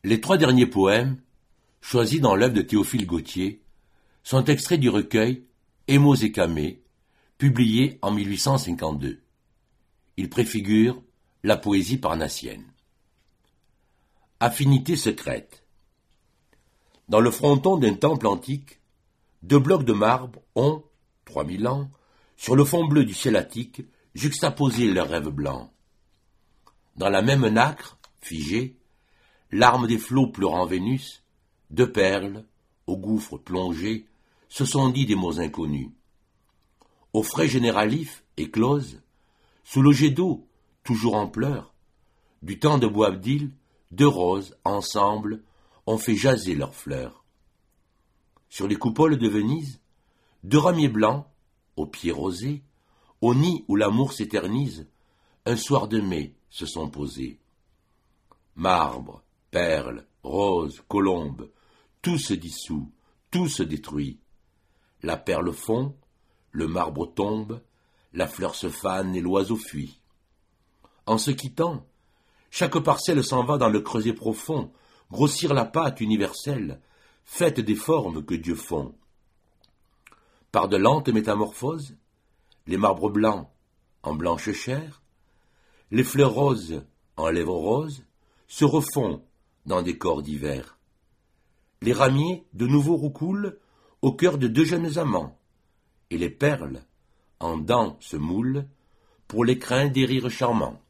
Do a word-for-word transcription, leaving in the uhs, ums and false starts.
Les trois derniers poèmes, choisis dans l'œuvre de Théophile Gautier, sont extraits du recueil Émaux et Camées, publié en mille huit cent cinquante-deux. Ils préfigurent la poésie parnassienne. Affinité secrète. Dans le fronton d'un temple antique, deux blocs de marbre ont, trois mille ans, sur le fond bleu du ciel attique, juxtaposé leurs rêves blancs. Dans la même nacre, figée, larmes des flots pleurant Vénus, deux perles, au gouffre plongées, se sont dit des mots inconnus. Au frais généralif, éclose, sous le jet d'eau, toujours en pleurs, du temps de Boabdil, deux roses, ensemble, ont fait jaser leurs fleurs. Sur les coupoles de Venise, deux ramiers blancs, aux pieds rosés, au nid où l'amour s'éternise, un soir de mai se sont posés. Marbre, perles, roses, colombes, tout se dissout, tout se détruit. La perle fond, le marbre tombe, la fleur se fane et l'oiseau fuit. En se quittant, chaque parcelle s'en va dans le creuset profond, grossir la pâte universelle, faite des formes que Dieu fond. Par de lentes métamorphoses, les marbres blancs en blanche chair, les fleurs roses en lèvres roses, se refont dans des corps divers. Les ramiers de nouveau roucoulent au cœur de deux jeunes amants, et les perles en dents se moulent pour l'écrin des rires charmants.